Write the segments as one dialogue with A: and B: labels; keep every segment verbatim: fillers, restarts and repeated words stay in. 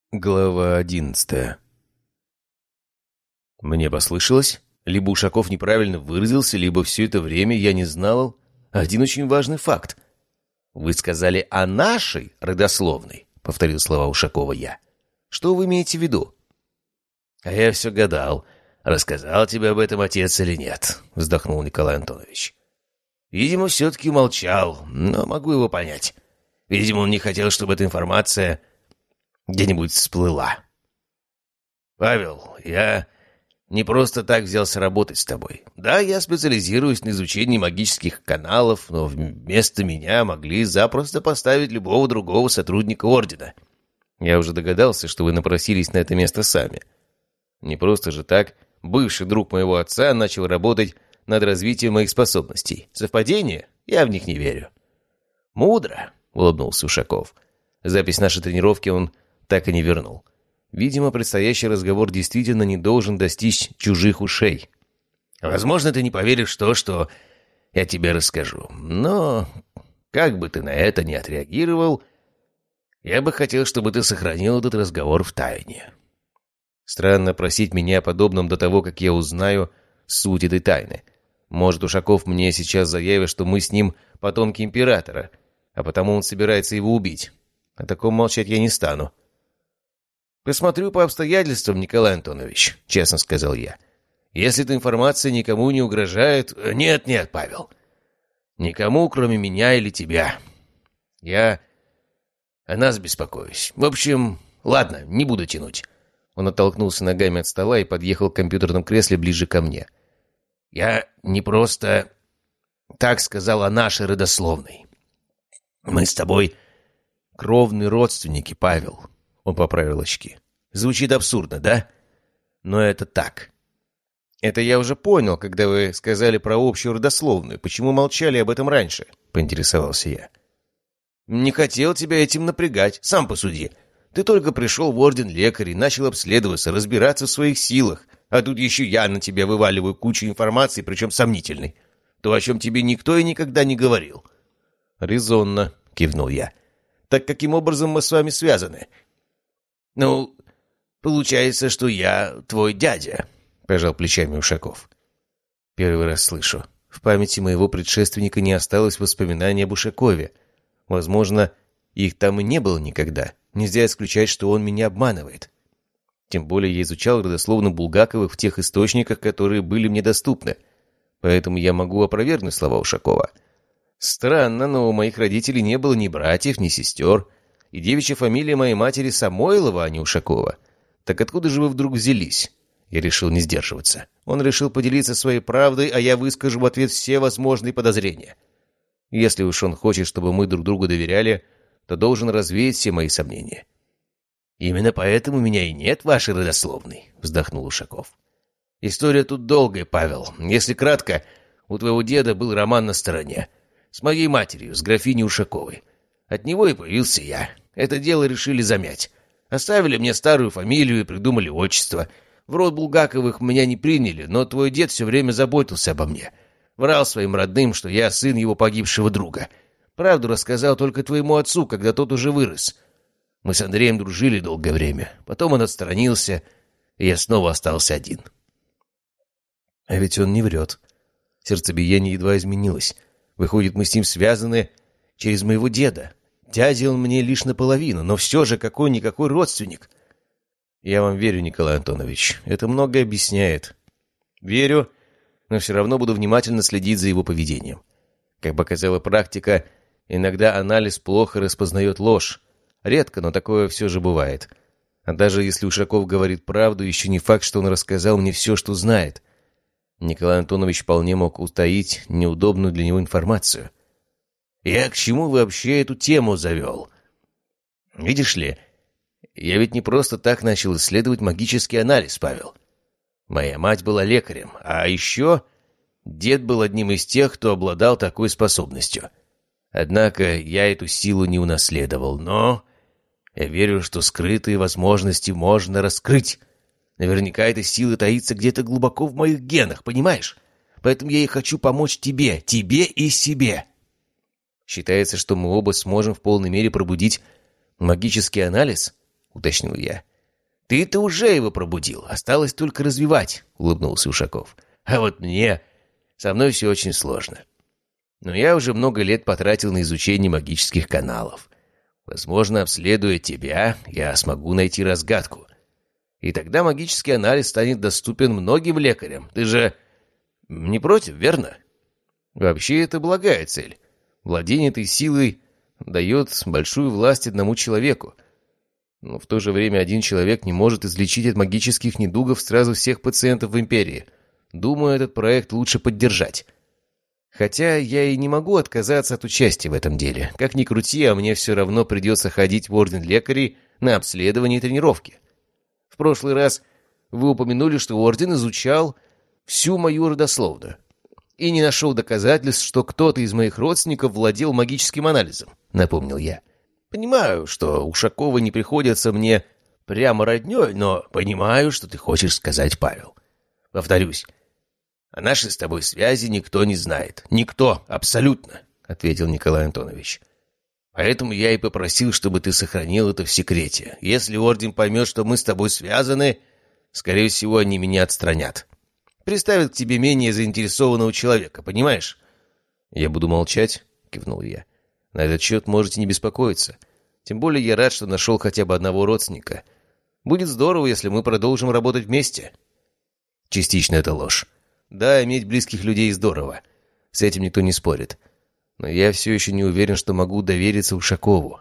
A: Глава одиннадцатая. Мне послышалось, либо Ушаков неправильно выразился, либо все это время я не знал один очень важный факт. «Вы сказали о нашей родословной», — повторил слова Ушакова я. «Что вы имеете в виду?» «А я все гадал, рассказал тебе об этом отец или нет», — вздохнул Николай Антонович. «Видимо, все-таки молчал, но могу его понять. Видимо, он не хотел, чтобы эта информация где-нибудь всплыла. Павел, я не просто так взялся работать с тобой. Да, я специализируюсь на изучении магических каналов, но вместо меня могли запросто поставить любого другого сотрудника Ордена. Я уже догадался, что вы напросились на это место сами. Не просто же так бывший друг моего отца начал работать над развитием моих способностей. Совпадение? Я в них не верю». «Мудро», — улыбнулся Ушаков. Запись нашей тренировки он так и не вернул. Видимо, предстоящий разговор действительно не должен достичь чужих ушей. «Возможно, ты не поверишь в то, что я тебе расскажу. Но, как бы ты на это ни отреагировал, я бы хотел, чтобы ты сохранил этот разговор в тайне». Странно просить меня о подобном до того, как я узнаю суть этой тайны. Может, Ушаков мне сейчас заявит, что мы с ним потомки императора, а потому он собирается его убить. О таком молчать я не стану. «Посмотрю по обстоятельствам, Николай Антонович», — честно сказал я. «Если эта информация никому не угрожает...» «Нет, нет, Павел. Никому, кроме меня или тебя. Я о нас беспокоюсь. В общем, ладно, не буду тянуть». Он оттолкнулся ногами от стола и подъехал к компьютерном кресле ближе ко мне. «Я не просто так сказал о нашей родословной. Мы с тобой кровные родственники, Павел». Он поправил очки. «Звучит абсурдно, да? Но это так». «Это я уже понял, когда вы сказали про общую родословную. Почему молчали об этом раньше?» — поинтересовался я. «Не хотел тебя этим напрягать. Сам посуди. Ты только пришел в Орден Лекарей, начал обследоваться, разбираться в своих силах. А тут еще я на тебя вываливаю кучу информации, причем сомнительной. То, о чем тебе никто и никогда не говорил». «Резонно», — кивнул я. «Так каким образом мы с вами связаны?» «Ну, получается, что я твой дядя», — пожал плечами Ушаков. «Первый раз слышу. В памяти моего предшественника не осталось воспоминаний об Ушакове. Возможно, их там и не было никогда. Нельзя исключать, что он меня обманывает. Тем более я изучал родословную Булгаковых в тех источниках, которые были мне доступны. Поэтому я могу опровергнуть слова Ушакова. Странно, но у моих родителей не было ни братьев, ни сестер. И девичья фамилия моей матери Самойлова, а не Ушакова. Так откуда же вы вдруг взялись?» Я решил не сдерживаться. Он решил поделиться своей правдой, а я выскажу в ответ все возможные подозрения. Если уж он хочет, чтобы мы друг другу доверяли, то должен развеять все мои сомнения. «Именно поэтому у меня и нет вашей родословной», — вздохнул Ушаков. «История тут долгая, Павел. Если кратко, у твоего деда был роман на стороне. С моей матерью, с графиней Ушаковой. От него и появился я. Это дело решили замять. Оставили мне старую фамилию и придумали отчество. В род Булгаковых меня не приняли, но твой дед все время заботился обо мне. Врал своим родным, что я сын его погибшего друга. Правду рассказал только твоему отцу, когда тот уже вырос. Мы с Андреем дружили долгое время. Потом он отстранился, и я снова остался один». А ведь он не врет. Сердцебиение едва изменилось. Выходит, мы с ним связаны через моего деда. Дядя он мне лишь наполовину, но все же какой-никакой родственник. Я вам верю, Николай Антонович. Это многое объясняет. Верю, но все равно буду внимательно следить за его поведением. Как показала практика, иногда анализ плохо распознает ложь. Редко, но такое все же бывает. А даже если Ушаков говорит правду, еще не факт, что он рассказал мне все, что знает. Николай Антонович вполне мог утаить неудобную для него информацию. «Я к чему вообще эту тему завел? Видишь ли, я ведь не просто так начал исследовать магический анализ, Павел. Моя мать была лекарем, а еще дед был одним из тех, кто обладал такой способностью. Однако я эту силу не унаследовал, но я верю, что скрытые возможности можно раскрыть. Наверняка эта сила таится где-то глубоко в моих генах, понимаешь? Поэтому я и хочу помочь тебе, тебе и себе». Считается, что мы оба сможем в полной мере пробудить магический анализ? уточнил я. «Ты-то уже его пробудил, осталось только развивать», — улыбнулся Ушаков. «А вот мне... Со мной все очень сложно. Но я уже много лет потратил на изучение магических каналов. Возможно, обследуя тебя, я смогу найти разгадку. И тогда магический анализ станет доступен многим лекарям. Ты же не против, верно? Вообще, это благая цель. Владение этой силой дает большую власть одному человеку. Но в то же время один человек не может излечить от магических недугов сразу всех пациентов в империи. Думаю, этот проект лучше поддержать. Хотя я и не могу отказаться от участия в этом деле. Как ни крути, а мне все равно придется ходить в орден лекарей на обследование и тренировки. В прошлый раз вы упомянули, что орден изучал всю мою родословную и не нашел доказательств, что кто-то из моих родственников владел магическим анализом, напомнил я. Понимаю, что Ушакова не приходится мне прямо роднёй, но понимаю, что ты хочешь сказать, Павел. Повторюсь, о нашей с тобой связи никто не знает. Никто, абсолютно, ответил Николай Антонович. Поэтому я и попросил, чтобы ты сохранил это в секрете. Если орден поймет, что мы с тобой связаны, скорее всего, они меня отстранят. Приставят к тебе менее заинтересованного человека, понимаешь? Я буду молчать, кивнул я. На этот счет можете не беспокоиться. Тем более я рад, что нашел хотя бы одного родственника. Будет здорово, если мы продолжим работать вместе. Частично это ложь. Да, иметь близких людей здорово. С этим никто не спорит. Но я все еще не уверен, что могу довериться Ушакову.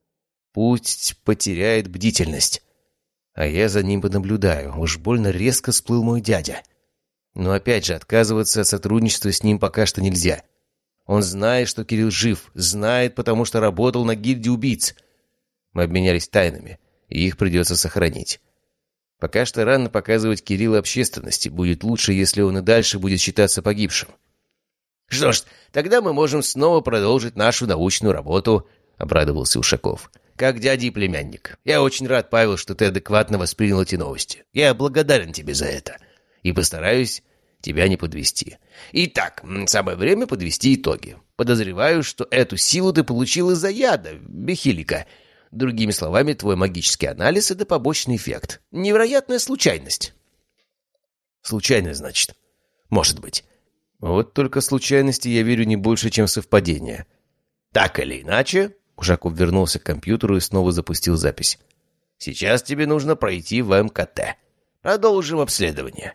A: Пусть потеряет бдительность. А я за ним понаблюдаю. Уж больно резко всплыл мой дядя. Но опять же, отказываться от сотрудничества с ним пока что нельзя. Он знает, что Кирилл жив. Знает, потому что работал на гильдии убийц. Мы обменялись тайнами, и их придется сохранить. Пока что рано показывать Кирилла общественности. Будет лучше, если он и дальше будет считаться погибшим. «Что ж, тогда мы можем снова продолжить нашу научную работу», — обрадовался Ушаков. «Как дядя и племянник. Я очень рад, Павел, что ты адекватно воспринял эти новости. Я благодарен тебе за это. И постараюсь тебя не подвести. Итак, самое время подвести итоги. Подозреваю, что эту силу ты получил из-за яда, бехилика. Другими словами, твой магический анализ — это побочный эффект. Невероятная случайность». «Случайность, значит? Может быть. Вот только случайности я верю не больше, чем совпадение». «Так или иначе», — Ушаков вернулся к компьютеру и снова запустил запись. «Сейчас тебе нужно пройти в эм ка тэ. Продолжим обследование».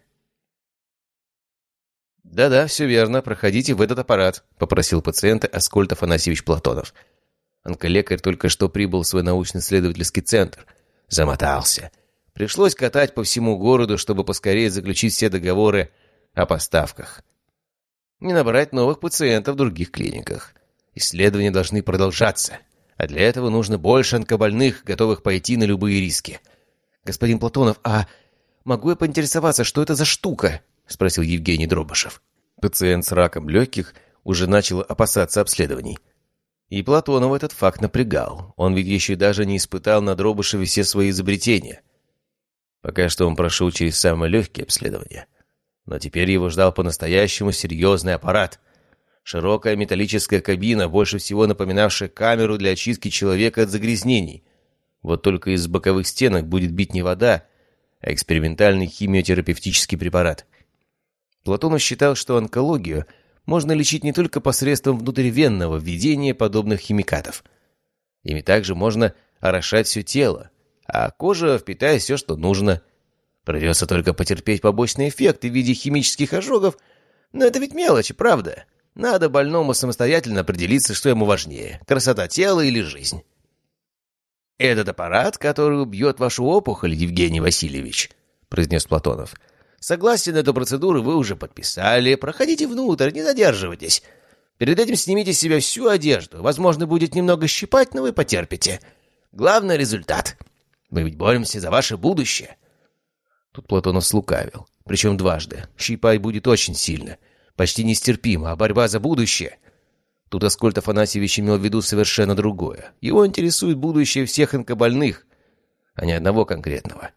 A: «Да-да, все верно. Проходите в этот аппарат», — попросил пациента Аскольд Афанасьевич Платонов. Онколекарь только что прибыл в свой научно-исследовательский центр. Замотался. Пришлось катать по всему городу, чтобы поскорее заключить все договоры о поставках. Не набрать новых пациентов в других клиниках. Исследования должны продолжаться. А для этого нужно больше онкобольных, готовых пойти на любые риски. «Господин Платонов, а могу я поинтересоваться, что это за штука?» — спросил Евгений Дробышев. Пациент с раком легких уже начал опасаться обследований. И Платонова этот факт напрягал. Он ведь еще даже не испытал на Дробышеве все свои изобретения. Пока что он прошел через самые легкие обследования. Но теперь его ждал по-настоящему серьезный аппарат. Широкая металлическая кабина, больше всего напоминавшая камеру для очистки человека от загрязнений. Вот только из боковых стенок будет бить не вода, а экспериментальный химиотерапевтический препарат. Платонов считал, что онкологию можно лечить не только посредством внутривенного введения подобных химикатов. Ими также можно орошать все тело, а кожа впитает все, что нужно. Придется только потерпеть побочный эффект в виде химических ожогов, но это ведь мелочи, правда? Надо больному самостоятельно определиться, что ему важнее – красота тела или жизнь. «Этот аппарат, который убьет вашу опухоль, Евгений Васильевич», – произнес Платонов. «Согласие на эту процедуру вы уже подписали. Проходите внутрь, не задерживайтесь. Перед этим снимите с себя всю одежду. Возможно, будет немного щипать, но вы потерпите. Главный результат. Мы ведь боремся за ваше будущее». Тут Платонов слукавил. Причем дважды. Щипать будет очень сильно. Почти нестерпимо, а борьба за будущее. Тут Аскольд Афанасьевич имел в виду совершенно другое. Его интересует будущее всех онкобольных, а не одного конкретного.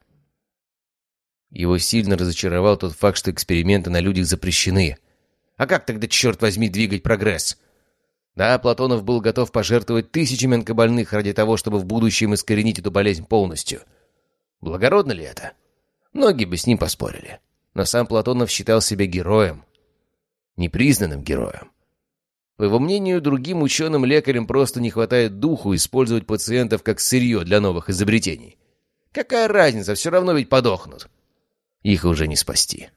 A: Его сильно разочаровал тот факт, что эксперименты на людях запрещены. А как тогда, черт возьми, двигать прогресс? Да, Платонов был готов пожертвовать тысячами онкобольных ради того, чтобы в будущем искоренить эту болезнь полностью. Благородно ли это? Многие бы с ним поспорили. Но сам Платонов считал себя героем. Непризнанным героем. По его мнению, другим ученым-лекарям просто не хватает духу использовать пациентов как сырье для новых изобретений. Какая разница, все равно ведь подохнут. Их уже не спасти.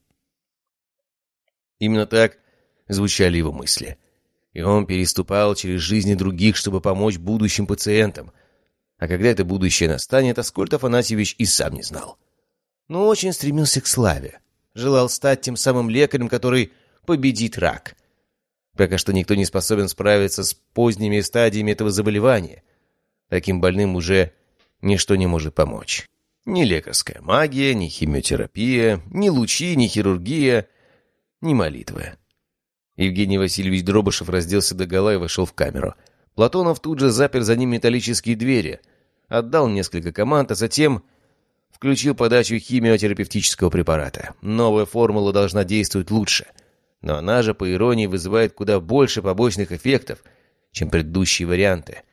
A: Именно так звучали его мысли. И он переступал через жизни других, чтобы помочь будущим пациентам. А когда это будущее настанет, Аскольд Афанасьевич и сам не знал. Но очень стремился к славе. Желал стать тем самым лекарем, который победит рак. Пока что никто не способен справиться с поздними стадиями этого заболевания. Таким больным уже ничто не может помочь. Ни лекарская магия, ни химиотерапия, ни лучи, ни хирургия, ни молитвы. Евгений Васильевич Дробышев разделся догола и вошел в камеру. Платонов тут же запер за ним металлические двери, отдал несколько команд, а затем включил подачу химиотерапевтического препарата. Новая формула должна действовать лучше, но она же, по иронии, вызывает куда больше побочных эффектов, чем предыдущие варианты.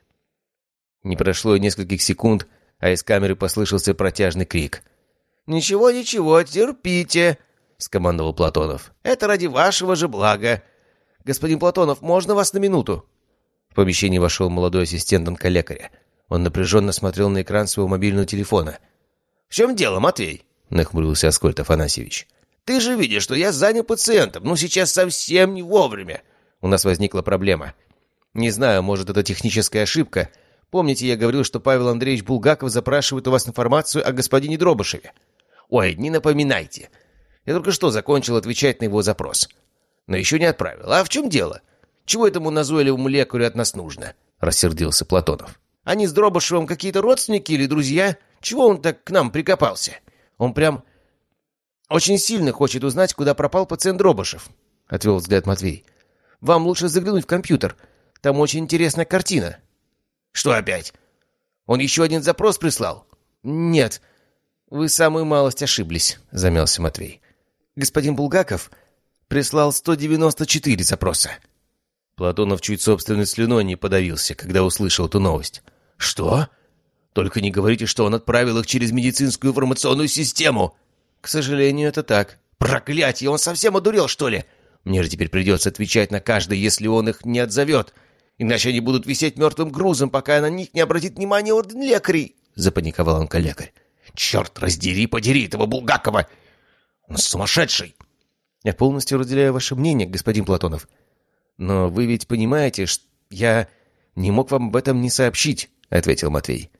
A: Не прошло и нескольких секунд, а из камеры послышался протяжный крик. «Ничего, ничего, терпите!» — скомандовал Платонов. «Это ради вашего же блага. Господин Платонов, можно вас на минуту?» В помещение вошел молодой ассистент онколекаря. Он напряженно смотрел на экран своего мобильного телефона. «В чем дело, Матвей?» — нахмурился Аскольд Афанасьевич. «Ты же видишь, что я занят пациентом, но сейчас совсем не вовремя. У нас возникла проблема. Не знаю, может, это техническая ошибка. Помните, я говорил, что Павел Андреевич Булгаков запрашивает у вас информацию о господине Дробышеве? Ой, не напоминайте. Я только что закончил отвечать на его запрос. Но еще не отправил. А в чем дело? Чего этому назойливому лекарю от нас нужно?» — рассердился Платонов. «Они с Дробышевым какие-то родственники или друзья? Чего он так к нам прикопался? Он прям очень сильно хочет узнать, куда пропал пациент Дробышев», — отвел взгляд Матвей. «Вам лучше заглянуть в компьютер. Там очень интересная картина». «Что опять? Он еще один запрос прислал?» «Нет, вы самую малость ошиблись», — замялся Матвей. «Господин Булгаков прислал сто девяносто четыре запроса». Платонов чуть собственной слюной не подавился, когда услышал эту новость. «Что? Только не говорите, что он отправил их через медицинскую информационную систему!» «К сожалению, это так». «Проклятье! Он совсем одурел, что ли? Мне же теперь придется отвечать на каждый, если он их не отзовет. Иначе они будут висеть мертвым грузом, пока на них не обратит внимания орден лекарей!» — запаниковал онколекарь. «Черт раздери, подери этого Булгакова! Он сумасшедший!» «Я полностью разделяю ваше мнение, господин Платонов. Но вы ведь понимаете, что я не мог вам об этом не сообщить», — ответил Матвей.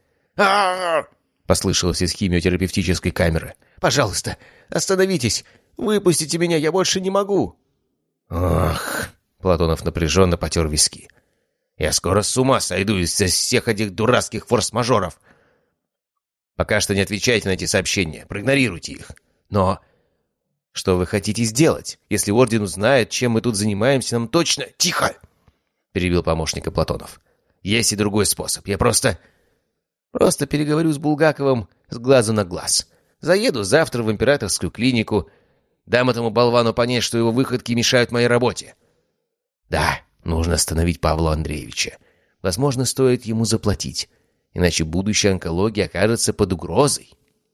A: а послышалось из химиотерапевтической камеры. «Пожалуйста, остановитесь! Выпустите меня, я больше не могу!» «Ах!» — Платонов напряженно потер виски. «Я скоро с ума сойду из-за всех этих дурацких форс-мажоров. Пока что не отвечайте на эти сообщения, проигнорируйте их. Но что вы хотите сделать? Если орден узнает, чем мы тут занимаемся, нам точно...» «Тихо!» — перебил помощника Платонов. «Есть и другой способ. Я просто... Просто переговорю с Булгаковым с глазу на глаз. Заеду завтра в императорскую клинику, дам этому болвану понять, что его выходки мешают моей работе. Да, нужно остановить Павла Андреевича. Возможно, стоит ему заплатить, иначе будущая онкология окажется под угрозой».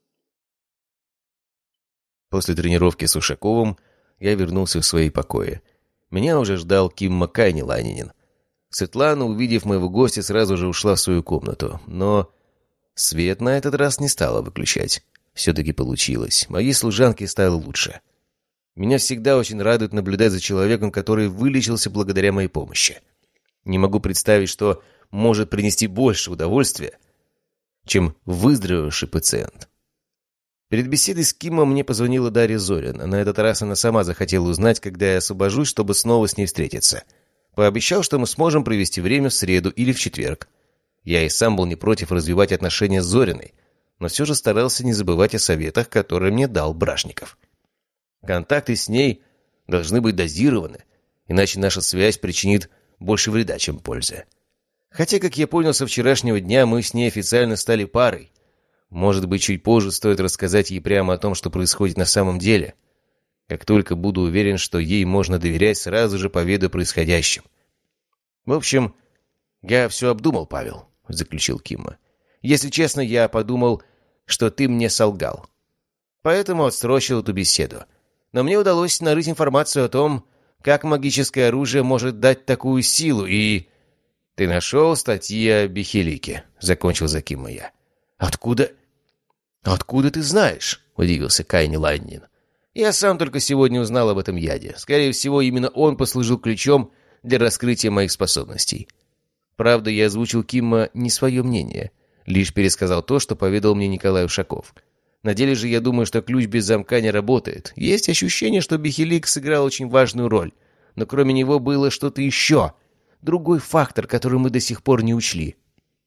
A: После тренировки с Ушаковым я вернулся в свои покои. Меня уже ждал Кимма Кайниланинин. Светлана, увидев моего гостя, сразу же ушла в свою комнату, но свет на этот раз не стала выключать. Все-таки получилось. Моей служанке стало лучше. Меня всегда очень радует наблюдать за человеком, который вылечился благодаря моей помощи. Не могу представить, что может принести больше удовольствия, чем выздоровевший пациент. Перед беседой с Кимом мне позвонила Дарья Зорина. На этот раз она сама захотела узнать, когда я освобожусь, чтобы снова с ней встретиться. Пообещал, что мы сможем провести время в среду или в четверг. Я и сам был не против развивать отношения с Зориной, но все же старался не забывать о советах, которые мне дал Брашников. Контакты с ней должны быть дозированы, иначе наша связь причинит больше вреда, чем пользы. Хотя, как я понял, со вчерашнего дня мы с ней официально стали парой. Может быть, чуть позже стоит рассказать ей прямо о том, что происходит на самом деле. Как только буду уверен, что ей можно доверять, сразу же поведу о происходящем. В общем, я все обдумал, Павел, — заключил Кимма. Если честно, я подумал, что ты мне солгал. Поэтому отсрочил эту беседу. Но мне удалось нарыть информацию о том, как магическое оружие может дать такую силу, и... Ты нашел статьи о Бихелике, — закончил за Кимма я. Откуда? Откуда ты знаешь? — удивился Кайни Лайнин. Я сам только сегодня узнал об этом яде. Скорее всего, именно он послужил ключом для раскрытия моих способностей. Правда, я озвучил Кимма не свое мнение, лишь пересказал то, что поведал мне Николай Ушаков. На деле же я думаю, что ключ без замка не работает. Есть ощущение, что Бихелик сыграл очень важную роль. Но кроме него было что-то еще. Другой фактор, который мы до сих пор не учли.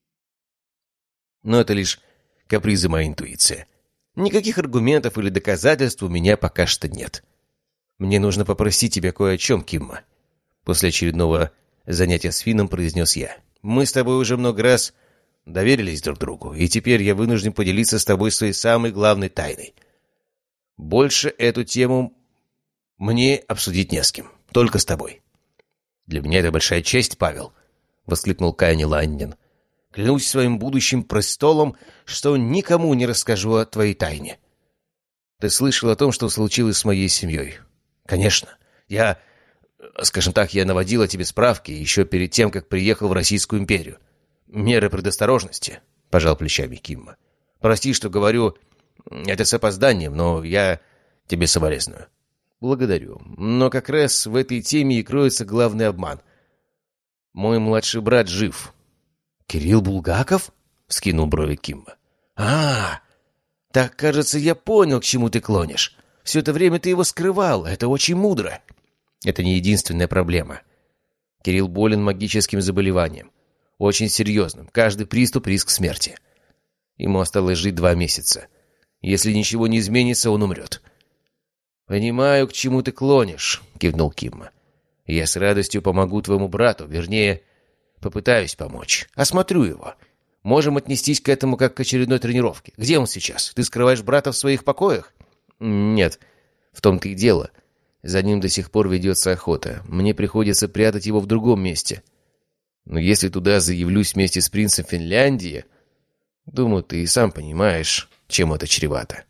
A: Но это лишь капризы моей интуиции. Никаких аргументов или доказательств у меня пока что нет. Мне нужно попросить тебя кое о чем, Кимма. После очередного занятия с Финном произнес я. Мы с тобой уже много раз доверились друг другу, и теперь я вынужден поделиться с тобой своей самой главной тайной. Больше эту тему мне обсудить не с кем, только с тобой. Для меня это большая честь, Павел, — воскликнул Кайни Лайнин. Клянусь своим будущим престолом, что никому не расскажу о твоей тайне. Ты слышал о том, что случилось с моей семьей? Конечно. Я, скажем так, я наводил о тебе справки еще перед тем, как приехал в Российскую империю. Меры предосторожности, — пожал плечами Кимма. Прости, что говорю это с опозданием, но я тебе соболезную. Благодарю. Но как раз в этой теме и кроется главный обман. Мой младший брат жив. «Кирилл Булгаков?» — вскинул брови Кимма. «А, так, кажется, я понял, к чему ты клонишь. Все это время ты его скрывал, это очень мудро». Это не единственная проблема. Кирилл болен магическим заболеванием. Очень серьезным. Каждый приступ — риск смерти. Ему осталось жить два месяца. Если ничего не изменится, он умрет. «Понимаю, к чему ты клонишь», — кивнул Кимма. «Я с радостью помогу твоему брату, вернее... Попытаюсь помочь. Осмотрю его. Можем отнестись к этому как к очередной тренировке. Где он сейчас? Ты скрываешь брата в своих покоях? Нет. В том-то и дело. За ним до сих пор ведется охота. Мне приходится прятать его в другом месте. Но если туда заявлюсь вместе с принцем Финляндии... Думаю, ты и сам понимаешь, чем это чревато.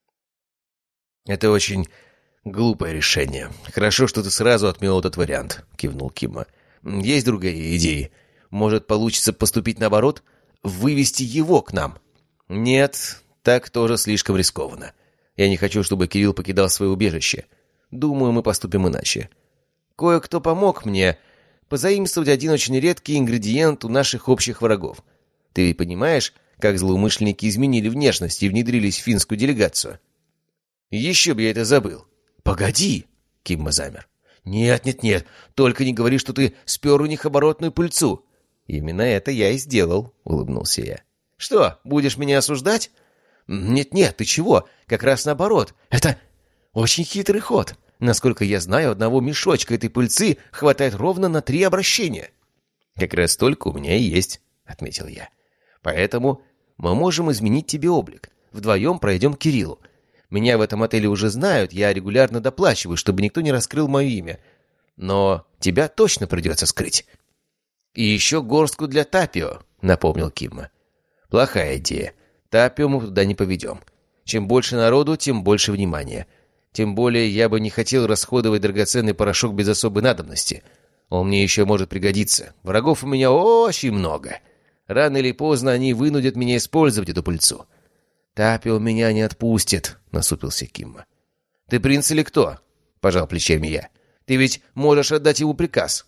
A: Это очень глупое решение. Хорошо, что ты сразу отмел этот вариант, кивнул Кимма. Есть другая идея. Может, получится поступить наоборот? Вывести его к нам? Нет, так тоже слишком рискованно. Я не хочу, чтобы Кирилл покидал свое убежище. Думаю, мы поступим иначе. Кое-кто помог мне позаимствовать один очень редкий ингредиент у наших общих врагов. Ты ведь понимаешь, как злоумышленники изменили внешность и внедрились в финскую делегацию? Еще бы я это забыл. Погоди, Кимма замер. «Нет, нет, нет, только не говори, что ты спер у них оборотную пыльцу». «Именно это я и сделал», — улыбнулся я. «Что, будешь меня осуждать?» «Нет-нет, ты чего? Как раз наоборот. Это очень хитрый ход. Насколько я знаю, одного мешочка этой пыльцы хватает ровно на три обращения». «Как раз столько у меня и есть», — отметил я. «Поэтому мы можем изменить тебе облик. Вдвоем пройдем к Кириллу. Меня в этом отеле уже знают, я регулярно доплачиваю, чтобы никто не раскрыл мое имя. Но тебя точно придется скрыть. И еще горстку для Тапио, напомнил Кимма. Плохая идея. Тапио мы туда не поведем. Чем больше народу, тем больше внимания. Тем более я бы не хотел расходовать драгоценный порошок без особой надобности. Он мне еще может пригодиться. Врагов у меня очень много. Рано или поздно они вынудят меня использовать эту пыльцу. «Тапио меня не отпустит», — насупился Кимма. «Ты принц или кто?» — пожал плечами я. «Ты ведь можешь отдать ему приказ».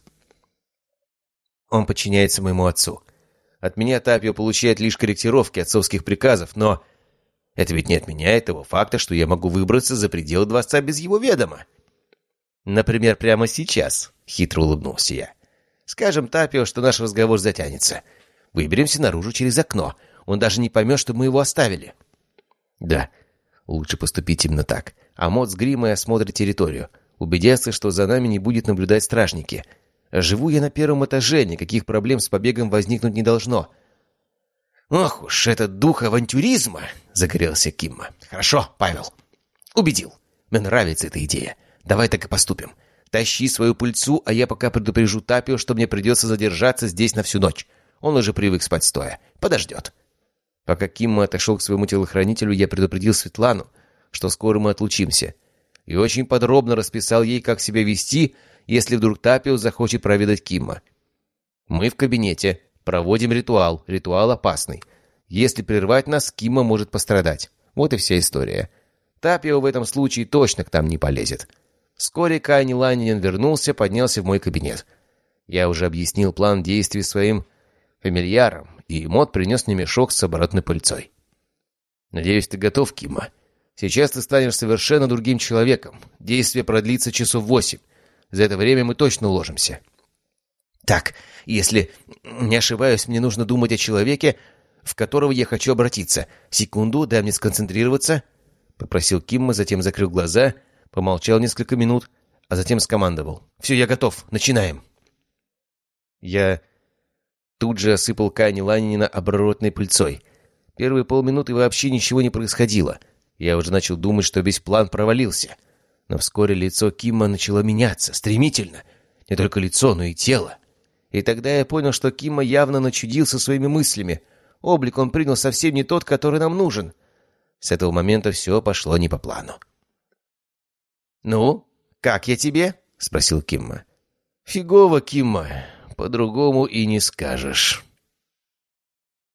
A: Он подчиняется моему отцу. От меня Тапио получает лишь корректировки отцовских приказов, но это ведь не отменяет того факта, что я могу выбраться за пределы дворца без его ведома. «Например, прямо сейчас», — хитро улыбнулся я. «Скажем Тапио, что наш разговор затянется. Выберемся наружу через окно. Он даже не поймет, что мы его оставили». «Да, лучше поступить именно так. Амот с Гримой осмотрит территорию. Убедятся, что за нами не будет наблюдать стражники. Живу я на первом этаже, никаких проблем с побегом возникнуть не должно». «Ох уж этот дух авантюризма!» — загорелся Кимма. «Хорошо, Павел. Убедил. Мне нравится эта идея. Давай так и поступим. Тащи свою пыльцу, а я пока предупрежу Тапио, что мне придется задержаться здесь на всю ночь. Он уже привык спать стоя. Подождет». Пока Кимма отошел к своему телохранителю, я предупредил Светлану, что скоро мы отлучимся, и очень подробно расписал ей, как себя вести, если вдруг Тапио захочет проведать Кимма. Мы в кабинете, проводим ритуал, ритуал опасный. Если прервать нас, Кимма может пострадать. Вот и вся история. Тапио в этом случае точно к нам не полезет. Вскоре Кайни Ланинин вернулся, поднялся в мой кабинет. Я уже объяснил план действий своим фамильярам, и Мот принес мне мешок с оборотной пыльцой. «Надеюсь, ты готов, Кимма. Сейчас ты станешь совершенно другим человеком. Действие продлится часов восемь. За это время мы точно уложимся». «Так, если не ошибаюсь, мне нужно думать о человеке, в которого я хочу обратиться. Секунду, дай мне сконцентрироваться», — попросил Кимма, затем закрыл глаза, помолчал несколько минут, а затем скомандовал. «Все, я готов. Начинаем». Я тут же осыпал Кайни Ланинина оборотной пыльцой. Первые полминуты вообще ничего не происходило. Я уже начал думать, что весь план провалился. Но вскоре лицо Кимма начало меняться, стремительно. Не только лицо, но и тело. И тогда я понял, что Кимма явно начудился своими мыслями. Облик он принял совсем не тот, который нам нужен. С этого момента все пошло не по плану. «Ну, как я тебе?» — спросил Кимма. «Фигово, Кимма. По-другому и не скажешь».